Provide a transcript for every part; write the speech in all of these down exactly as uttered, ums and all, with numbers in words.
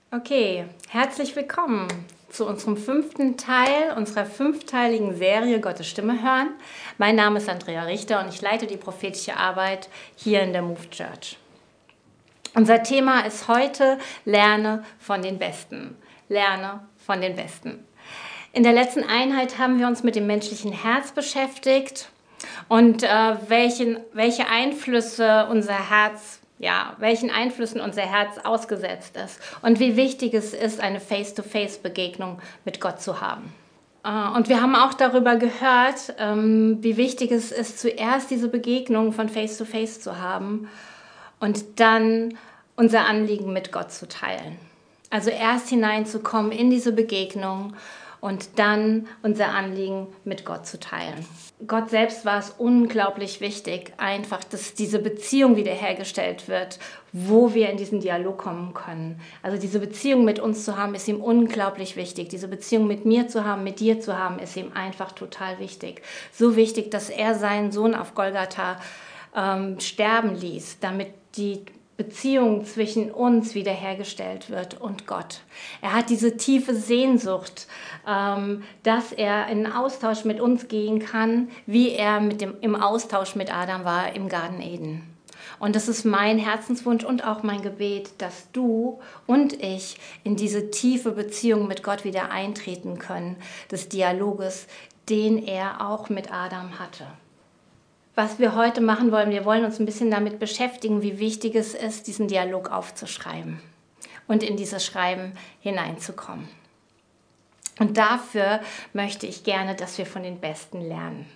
Okay, herzlich willkommen zu unserem fünften Teil unserer fünfteiligen Serie Gottes Stimme hören. Mein Name ist Andrea Richter und ich leite die prophetische Arbeit hier in der Move Church. Unser Thema ist heute: Lerne von den Besten. Lerne von den Besten. In der letzten Einheit haben wir uns mit dem menschlichen Herz beschäftigt und äh, welchen, welche Einflüsse unser Herz Ja, welchen Einflüssen unser Herz ausgesetzt ist und wie wichtig es ist, eine Face-to-Face-Begegnung mit Gott zu haben. Und wir haben auch darüber gehört, wie wichtig es ist, zuerst diese Begegnung von Face-to-Face zu haben und dann unser Anliegen mit Gott zu teilen. Also erst hineinzukommen in diese Begegnung und dann unser Anliegen mit Gott zu teilen. Gott selbst war es unglaublich wichtig, einfach, dass diese Beziehung wiederhergestellt wird, wo wir in diesen Dialog kommen können. Also diese Beziehung mit uns zu haben, ist ihm unglaublich wichtig. Diese Beziehung mit mir zu haben, mit dir zu haben, ist ihm einfach total wichtig. So wichtig, dass er seinen Sohn auf Golgatha ähm, sterben ließ, damit die Beziehung zwischen uns wiederhergestellt wird und Gott. Er hat diese tiefe Sehnsucht, ähm, dass er in Austausch mit uns gehen kann, wie er mit dem, im Austausch mit Adam war im Garten Eden. Und das ist mein Herzenswunsch und auch mein Gebet, dass du und ich in diese tiefe Beziehung mit Gott wieder eintreten können, des Dialoges, den er auch mit Adam hatte. Was wir heute machen wollen, wir wollen uns ein bisschen damit beschäftigen, wie wichtig es ist, diesen Dialog aufzuschreiben und in dieses Schreiben hineinzukommen. Und dafür möchte ich gerne, dass wir von den Besten lernen.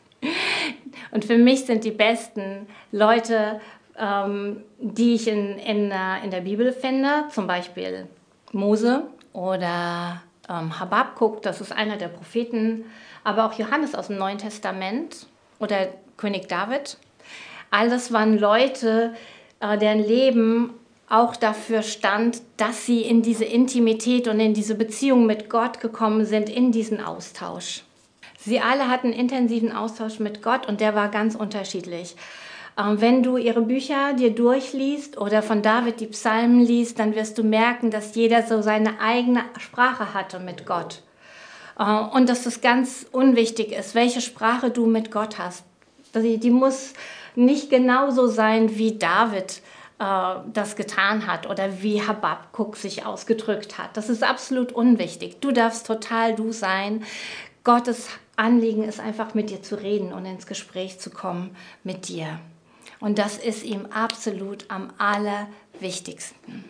Und für mich sind die besten Leute, ähm, die ich in, in, in der Bibel finde, zum Beispiel Mose oder ähm, Habakuk, das ist einer der Propheten, aber auch Johannes aus dem Neuen Testament oder König David. Alles waren Leute, äh, deren Leben auch dafür stand, dass sie in diese Intimität und in diese Beziehung mit Gott gekommen sind, in diesen Austausch. Sie alle hatten intensiven Austausch mit Gott und der war ganz unterschiedlich. Ähm, wenn du ihre Bücher dir durchliest oder von David die Psalmen liest, dann wirst du merken, dass jeder so seine eigene Sprache hatte mit Gott. Äh, und dass es ganz unwichtig ist, welche Sprache du mit Gott hast. Die, die muss nicht genauso sein, wie David äh, das getan hat oder wie Habakuk sich ausgedrückt hat. Das ist absolut unwichtig. Du darfst total du sein. Gottes Anliegen ist einfach, mit dir zu reden und ins Gespräch zu kommen mit dir. Und das ist ihm absolut am allerwichtigsten.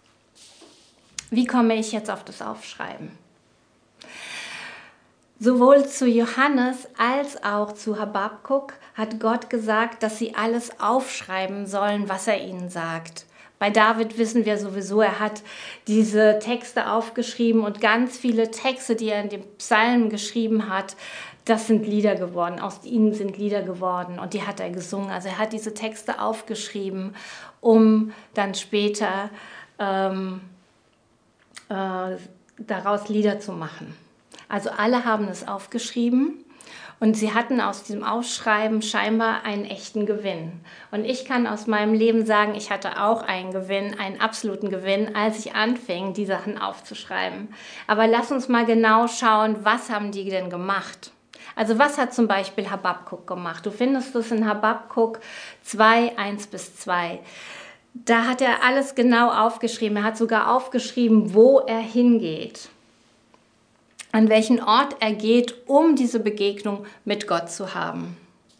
Wie komme ich jetzt auf das Aufschreiben? Sowohl zu Johannes als auch zu Habakuk hat Gott gesagt, dass sie alles aufschreiben sollen, was er ihnen sagt. Bei David wissen wir sowieso, er hat diese Texte aufgeschrieben und ganz viele Texte, die er in den Psalmen geschrieben hat, das sind Lieder geworden, aus ihnen sind Lieder geworden und die hat er gesungen. Also er hat diese Texte aufgeschrieben, um dann später ähm, äh, daraus Lieder zu machen. Also alle haben es aufgeschrieben und sie hatten aus diesem Aufschreiben scheinbar einen echten Gewinn. Und ich kann aus meinem Leben sagen, ich hatte auch einen Gewinn, einen absoluten Gewinn, als ich anfing, die Sachen aufzuschreiben. Aber lass uns mal genau schauen, was haben die denn gemacht? Also was hat zum Beispiel Habakuk gemacht? Du findest es in Habakuk zwei, eins bis zwei. Da hat er alles genau aufgeschrieben. Er hat sogar aufgeschrieben, wo er hingeht. An welchen Ort er geht, um diese Begegnung mit Gott zu haben.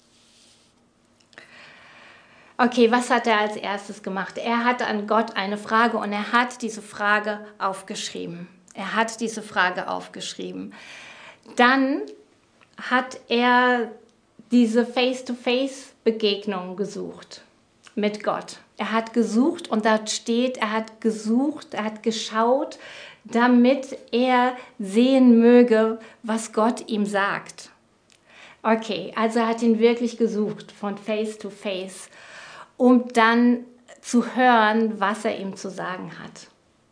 Okay, was hat er als erstes gemacht? Er hatte an Gott eine Frage und er hat diese Frage aufgeschrieben. Er hat diese Frage aufgeschrieben. Dann hat er diese Face-to-Face-Begegnung gesucht mit Gott. Er hat gesucht und dort steht, er hat gesucht, er hat geschaut, damit er sehen möge, was Gott ihm sagt. Okay, also er hat ihn wirklich gesucht von Face to Face, um dann zu hören, was er ihm zu sagen hat.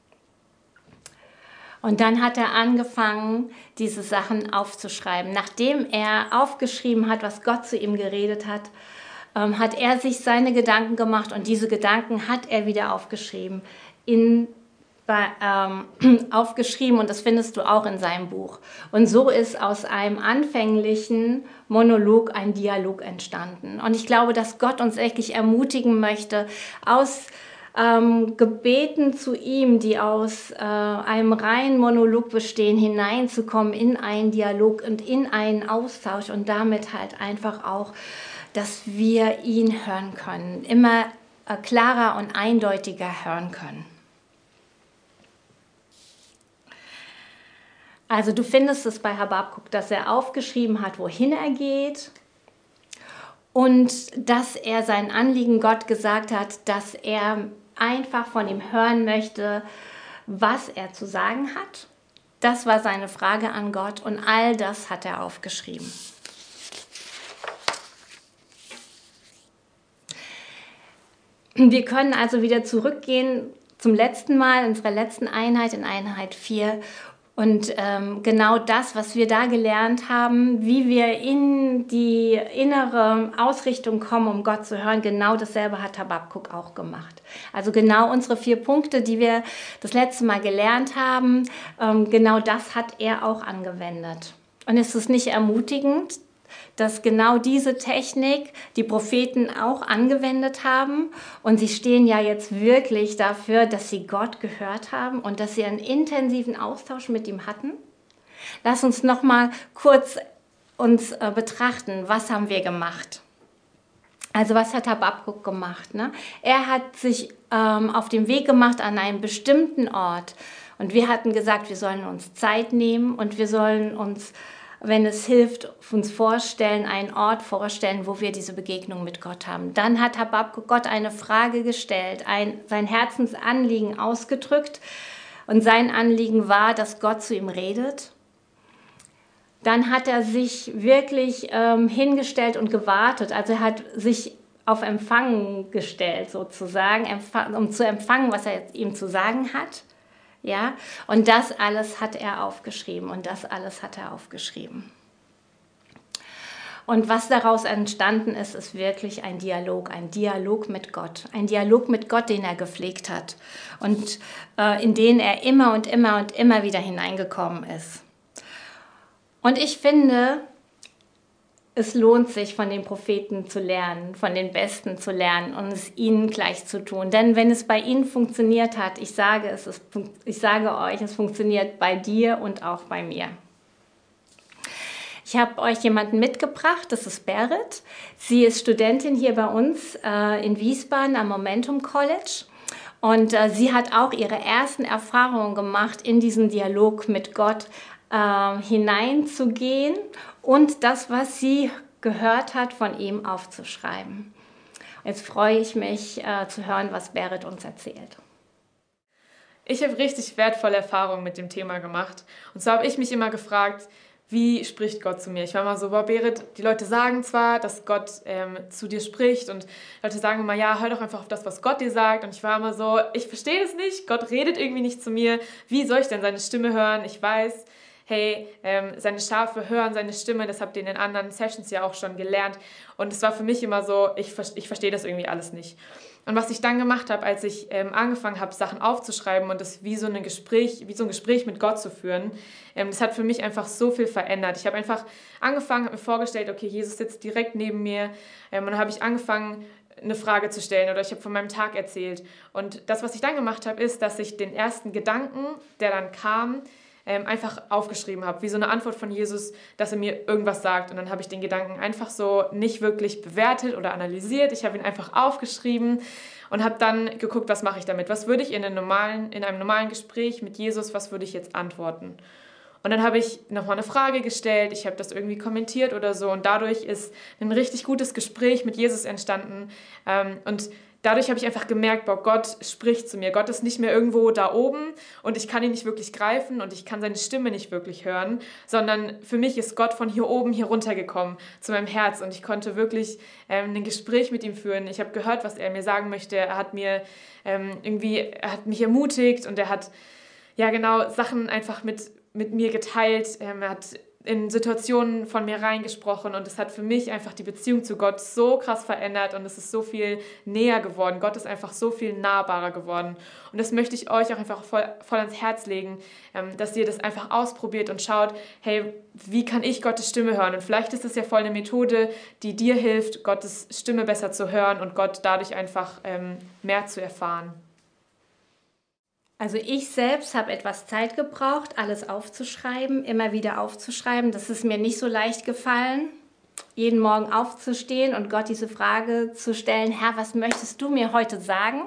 Und dann hat er angefangen, diese Sachen aufzuschreiben. Nachdem er aufgeschrieben hat, was Gott zu ihm geredet hat, ähm, hat er sich seine Gedanken gemacht und diese Gedanken hat er wieder aufgeschrieben in bei, ähm, aufgeschrieben und das findest du auch in seinem Buch. Und so ist aus einem anfänglichen Monolog ein Dialog entstanden. Und ich glaube, dass Gott uns wirklich ermutigen möchte, aus ähm, Gebeten zu ihm, die aus äh, einem reinen Monolog bestehen, hineinzukommen in einen Dialog und in einen Austausch und damit halt einfach auch, dass wir ihn hören können, immer äh, klarer und eindeutiger hören können. Also du findest es bei Habakuk, dass er aufgeschrieben hat, wohin er geht und dass er sein Anliegen Gott gesagt hat, dass er einfach von ihm hören möchte, was er zu sagen hat. Das war seine Frage an Gott und all das hat er aufgeschrieben. Wir können also wieder zurückgehen zum letzten Mal, unserer letzten Einheit, in Einheit vier. Und ähm, genau das, was wir da gelernt haben, wie wir in die innere Ausrichtung kommen, um Gott zu hören, genau dasselbe hat Habakuk auch gemacht. Also genau unsere vier Punkte, die wir das letzte Mal gelernt haben, ähm, genau das hat er auch angewendet. Und ist es nicht ermutigend, dass genau diese Technik die Propheten auch angewendet haben und sie stehen ja jetzt wirklich dafür, dass sie Gott gehört haben und dass sie einen intensiven Austausch mit ihm hatten. Lass uns noch mal kurz uns äh, betrachten, was haben wir gemacht? Also was hat Habakuk gemacht? Ne? Er hat sich ähm, auf den Weg gemacht an einen bestimmten Ort und wir hatten gesagt, wir sollen uns Zeit nehmen und wir sollen uns, wenn es hilft, uns vorstellen, einen Ort vorstellen, wo wir diese Begegnung mit Gott haben. Dann hat Habakuk Gott eine Frage gestellt, ein, sein Herzensanliegen ausgedrückt und sein Anliegen war, dass Gott zu ihm redet. Dann hat er sich wirklich ähm, hingestellt und gewartet, also er hat sich auf Empfang gestellt sozusagen, um zu empfangen, was er ihm zu sagen hat. Ja, und das alles hat er aufgeschrieben und das alles hat er aufgeschrieben. Und was daraus entstanden ist, ist wirklich ein Dialog, ein Dialog mit Gott, ein Dialog mit Gott, den er gepflegt hat und äh, in den er immer und immer und immer wieder hineingekommen ist. Und ich finde, es lohnt sich, von den Propheten zu lernen, von den Besten zu lernen und es ihnen gleich zu tun. Denn wenn es bei ihnen funktioniert hat, ich sage, es ist, ich sage euch, es funktioniert bei dir und auch bei mir. Ich habe euch jemanden mitgebracht, das ist Berit. Sie ist Studentin hier bei uns äh, in Wiesbaden am Momentum College. Und äh, sie hat auch ihre ersten Erfahrungen gemacht, in diesen Dialog mit Gott äh, hineinzugehen und das, was sie gehört hat, von ihm aufzuschreiben. Jetzt freue ich mich äh, zu hören, was Berit uns erzählt. Ich habe richtig wertvolle Erfahrungen mit dem Thema gemacht. Und zwar habe ich mich immer gefragt, wie spricht Gott zu mir? Ich war mal so, boah, Berit, die Leute sagen zwar, dass Gott ähm, zu dir spricht und Leute sagen immer, ja, hör doch einfach auf das, was Gott dir sagt. Und ich war immer so, ich verstehe das nicht, Gott redet irgendwie nicht zu mir. Wie soll ich denn seine Stimme hören? Ich weiß, hey, ähm, seine Schafe hören seine Stimme, das habt ihr in den anderen Sessions ja auch schon gelernt. Und es war für mich immer so, ich, ich verstehe das irgendwie alles nicht. Und was ich dann gemacht habe, als ich ähm, angefangen habe, Sachen aufzuschreiben und das wie so ein Gespräch, wie so ein Gespräch mit Gott zu führen, ähm, das hat für mich einfach so viel verändert. Ich habe einfach angefangen, habe mir vorgestellt, okay, Jesus sitzt direkt neben mir, ähm, und dann habe ich angefangen, eine Frage zu stellen oder ich habe von meinem Tag erzählt. Und das, was ich dann gemacht habe, ist, dass ich den ersten Gedanken, der dann kam, ähm, einfach aufgeschrieben habe, wie so eine Antwort von Jesus, dass er mir irgendwas sagt. Und dann habe ich den Gedanken einfach so nicht wirklich bewertet oder analysiert. Ich habe ihn einfach aufgeschrieben und habe dann geguckt, was mache ich damit? Was würde ich in einem normalen, in einem normalen Gespräch mit Jesus, was würde ich jetzt antworten? Und dann habe ich nochmal eine Frage gestellt, ich habe das irgendwie kommentiert oder so und dadurch ist ein richtig gutes Gespräch mit Jesus entstanden. Ähm, und dadurch habe ich einfach gemerkt, boah, Gott spricht zu mir. Gott ist nicht mehr irgendwo da oben und ich kann ihn nicht wirklich greifen und ich kann seine Stimme nicht wirklich hören, sondern für mich ist Gott von hier oben hier runtergekommen zu meinem Herz und ich konnte wirklich ähm, ein Gespräch mit ihm führen. Ich habe gehört, was er mir sagen möchte. Er hat mir ähm, irgendwie, er hat mich ermutigt und er hat ja genau Sachen einfach mit mit mir geteilt. Ähm, er hat in Situationen von mir reingesprochen und es hat für mich einfach die Beziehung zu Gott so krass verändert und es ist so viel näher geworden. Gott ist einfach so viel nahbarer geworden und das möchte ich euch auch einfach voll, voll ans Herz legen, dass ihr das einfach ausprobiert und schaut, hey, wie kann ich Gottes Stimme hören? Und vielleicht ist es ja voll eine Methode, die dir hilft, Gottes Stimme besser zu hören und Gott dadurch einfach ähm, mehr zu erfahren. Also ich selbst habe etwas Zeit gebraucht, alles aufzuschreiben, immer wieder aufzuschreiben. Das ist mir nicht so leicht gefallen, jeden Morgen aufzustehen und Gott diese Frage zu stellen, Herr, was möchtest du mir heute sagen?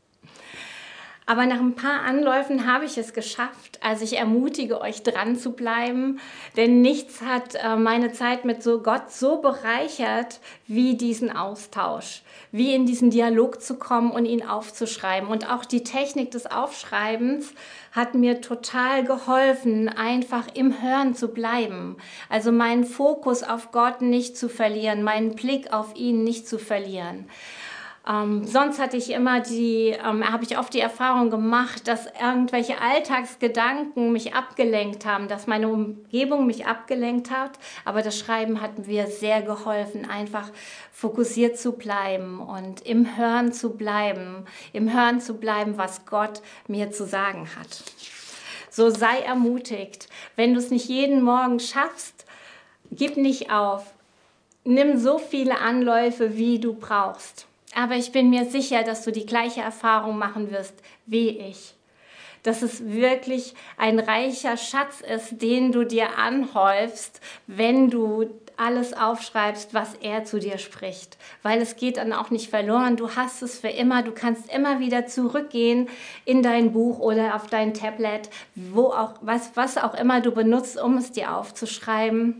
Aber nach ein paar Anläufen habe ich es geschafft. Also ich ermutige euch, dran zu bleiben, denn nichts hat äh, meine Zeit mit so Gott so bereichert wie diesen Austausch, wie in diesen Dialog zu kommen und ihn aufzuschreiben. Und auch die Technik des Aufschreibens hat mir total geholfen, einfach im Hören zu bleiben. Also meinen Fokus auf Gott nicht zu verlieren, meinen Blick auf ihn nicht zu verlieren. Ähm, sonst hatte ich immer die, ähm, habe ich oft die Erfahrung gemacht, dass irgendwelche Alltagsgedanken mich abgelenkt haben, dass meine Umgebung mich abgelenkt hat. Aber das Schreiben hat mir sehr geholfen, einfach fokussiert zu bleiben und im Hören zu bleiben, im Hören zu bleiben, was Gott mir zu sagen hat. So sei ermutigt. Wenn du es nicht jeden Morgen schaffst, gib nicht auf. Nimm so viele Anläufe, wie du brauchst. Aber ich bin mir sicher, dass du die gleiche Erfahrung machen wirst wie ich. Dass es wirklich ein reicher Schatz ist, den du dir anhäufst, wenn du alles aufschreibst, was er zu dir spricht. Weil es geht dann auch nicht verloren. Du hast es für immer. Du kannst immer wieder zurückgehen in dein Buch oder auf dein Tablet, wo auch, was, was auch immer du benutzt, um es dir aufzuschreiben.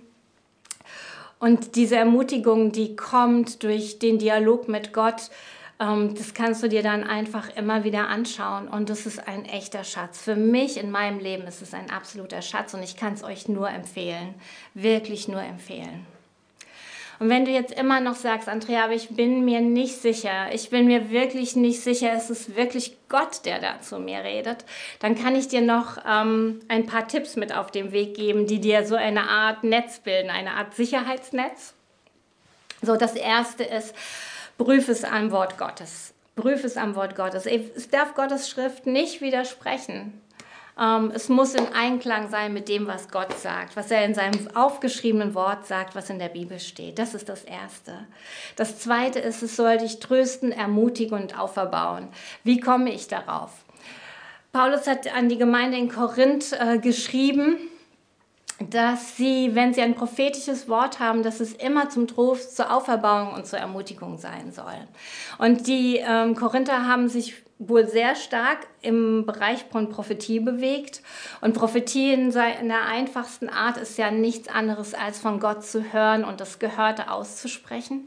Und diese Ermutigung, die kommt durch den Dialog mit Gott, ähm, das kannst du dir dann einfach immer wieder anschauen. Und das ist ein echter Schatz. Für mich in meinem Leben ist es ein absoluter Schatz und ich kann es euch nur empfehlen, wirklich nur empfehlen. Und wenn du jetzt immer noch sagst, Andrea, aber ich bin mir nicht sicher, ich bin mir wirklich nicht sicher, es ist wirklich Gott, der da zu mir redet, dann kann ich dir noch ähm, ein paar Tipps mit auf den Weg geben, die dir so eine Art Netz bilden, eine Art Sicherheitsnetz. So, das erste ist, prüfe es am Wort Gottes. Prüfe es am Wort Gottes. Es darf Gottes Schrift nicht widersprechen. Ähm, es muss in Einklang sein mit dem, was Gott sagt, was er in seinem aufgeschriebenen Wort sagt, was in der Bibel steht. Das ist das Erste. Das Zweite ist, es soll dich trösten, ermutigen und auferbauen. Wie komme ich darauf? Paulus hat an die Gemeinde in Korinth äh, geschrieben, dass sie, wenn sie ein prophetisches Wort haben, dass es immer zum Trost, zur Auferbauung und zur Ermutigung sein soll. Und die ähm, Korinther haben sich wohl sehr stark im Bereich von Prophetie bewegt. Und Prophetie in der einfachsten Art ist ja nichts anderes, als von Gott zu hören und das Gehörte auszusprechen.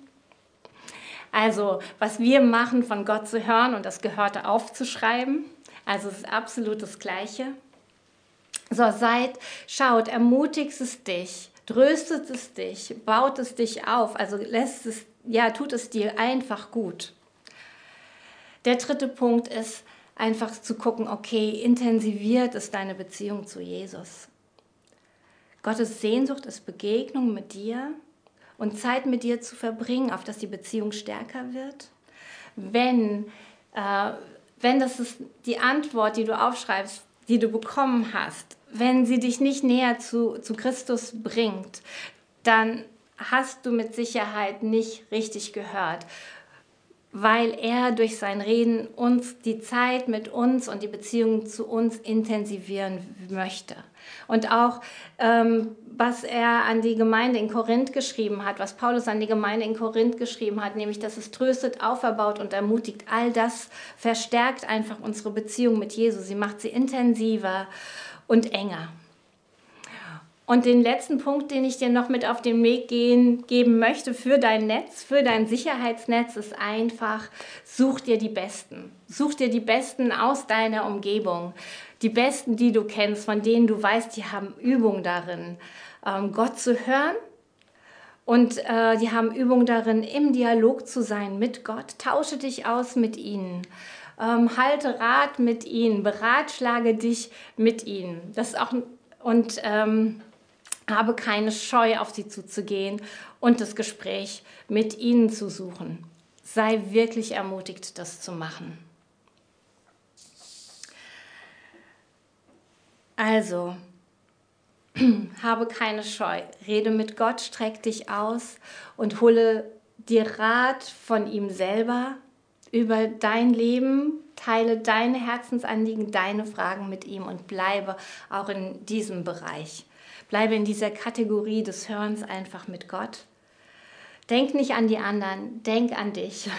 Also, was wir machen, von Gott zu hören und das Gehörte aufzuschreiben. Also, es ist absolut das Gleiche. So, seid, schaut, ermutigt es dich, tröstet es dich, baut es dich auf, also lässt es, ja, tut es dir einfach gut. Der dritte Punkt ist, einfach zu gucken, okay, intensiviert es deine Beziehung zu Jesus. Gottes Sehnsucht ist Begegnung mit dir und Zeit mit dir zu verbringen, auf dass die Beziehung stärker wird. Wenn, äh, wenn das ist die Antwort, die du aufschreibst, die du bekommen hast, wenn sie dich nicht näher zu, zu Christus bringt, dann hast du mit Sicherheit nicht richtig gehört, weil er durch sein Reden uns die Zeit mit uns und die Beziehung zu uns intensivieren möchte. Und auch, ähm, was er an die Gemeinde in Korinth geschrieben hat, was Paulus an die Gemeinde in Korinth geschrieben hat, nämlich, dass es tröstet, auferbaut und ermutigt, all das verstärkt einfach unsere Beziehung mit Jesus. Sie macht sie intensiver und enger. Und den letzten Punkt, den ich dir noch mit auf den Weg gehen, geben möchte für dein Netz, für dein Sicherheitsnetz, ist einfach, such dir die Besten. Such dir die Besten aus deiner Umgebung. Die Besten, die du kennst, von denen du weißt, die haben Übung darin, ähm, Gott zu hören. Und äh, die haben Übung darin, im Dialog zu sein mit Gott. Tausche dich aus mit ihnen. Ähm, halte Rat mit ihnen. Beratschlage dich mit ihnen. Das ist auch, und ähm, Habe keine Scheu, auf sie zuzugehen und das Gespräch mit ihnen zu suchen. Sei wirklich ermutigt, das zu machen. Also, habe keine Scheu, rede mit Gott, streck dich aus und hole dir Rat von ihm selber über dein Leben, teile deine Herzensanliegen, deine Fragen mit ihm und bleibe auch in diesem Bereich. Bleibe in dieser Kategorie des Hörens einfach mit Gott. Denk nicht an die anderen, denk an dich.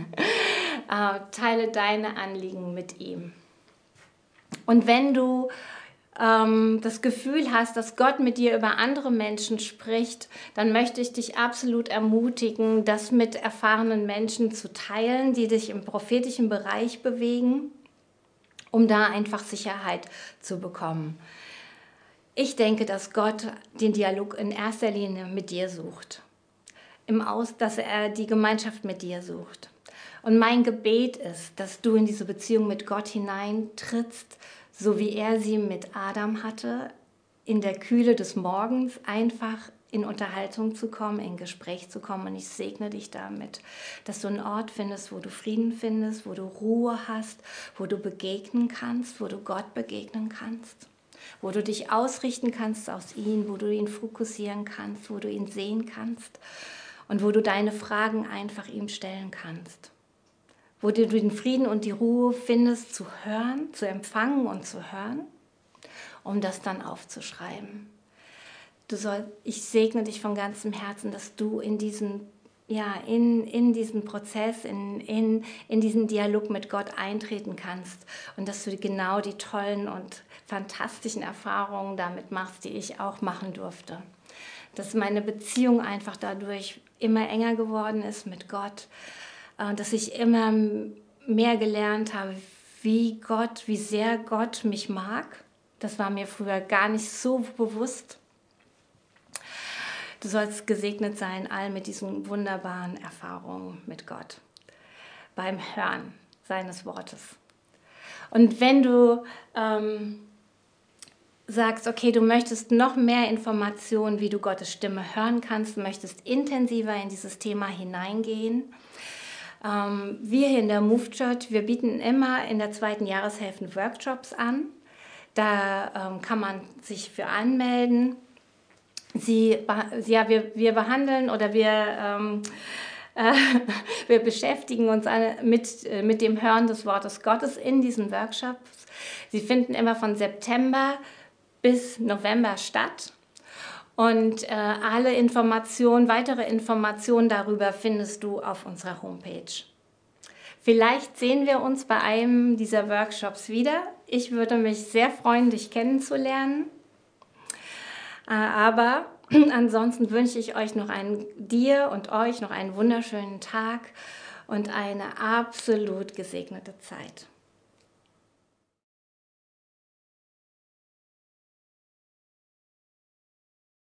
Teile deine Anliegen mit ihm. Und wenn du ähm, das Gefühl hast, dass Gott mit dir über andere Menschen spricht, dann möchte ich dich absolut ermutigen, das mit erfahrenen Menschen zu teilen, die dich im prophetischen Bereich bewegen, um da einfach Sicherheit zu bekommen. Ich denke, dass Gott den Dialog in erster Linie mit dir sucht, im Aus, dass er die Gemeinschaft mit dir sucht. Und mein Gebet ist, dass du in diese Beziehung mit Gott hineintrittst, so wie er sie mit Adam hatte, in der Kühle des Morgens einfach in Unterhaltung zu kommen, in Gespräch zu kommen. Und ich segne dich damit, dass du einen Ort findest, wo du Frieden findest, wo du Ruhe hast, wo du begegnen kannst, wo du Gott begegnen kannst, wo du dich ausrichten kannst aus ihm, wo du ihn fokussieren kannst, wo du ihn sehen kannst und wo du deine Fragen einfach ihm stellen kannst. Wo du den Frieden und die Ruhe findest, zu hören, zu empfangen und zu hören, um das dann aufzuschreiben. Du soll, ich segne dich von ganzem Herzen, dass du in diesen, ja, in, in diesen Prozess, in, in, in diesen Dialog mit Gott eintreten kannst und dass du genau die tollen und fantastischen Erfahrungen damit machst, die ich auch machen durfte. Dass meine Beziehung einfach dadurch immer enger geworden ist mit Gott, dass ich immer mehr gelernt habe, wie Gott, wie sehr Gott mich mag. Das war mir früher gar nicht so bewusst. Du sollst gesegnet sein, all mit diesen wunderbaren Erfahrungen mit Gott, beim Hören seines Wortes. Und wenn du ähm, sagst, okay, du möchtest noch mehr Informationen, wie du Gottes Stimme hören kannst, du möchtest intensiver in dieses Thema hineingehen, ähm, wir hier in der Move Church, wir bieten immer in der zweiten Jahreshälfte Workshops an. Da ähm, kann man sich für anmelden. Sie, ja, wir, wir behandeln oder wir, ähm, äh, wir beschäftigen uns alle mit, äh, mit dem Hören des Wortes Gottes in diesen Workshops. Sie finden immer von September bis November statt. Und äh, alle Informationen, weitere Informationen darüber findest du auf unserer Homepage. Vielleicht sehen wir uns bei einem dieser Workshops wieder. Ich würde mich sehr freuen, dich kennenzulernen. Äh, aber ansonsten wünsche ich euch noch einen, dir und euch noch einen wunderschönen Tag und eine absolut gesegnete Zeit.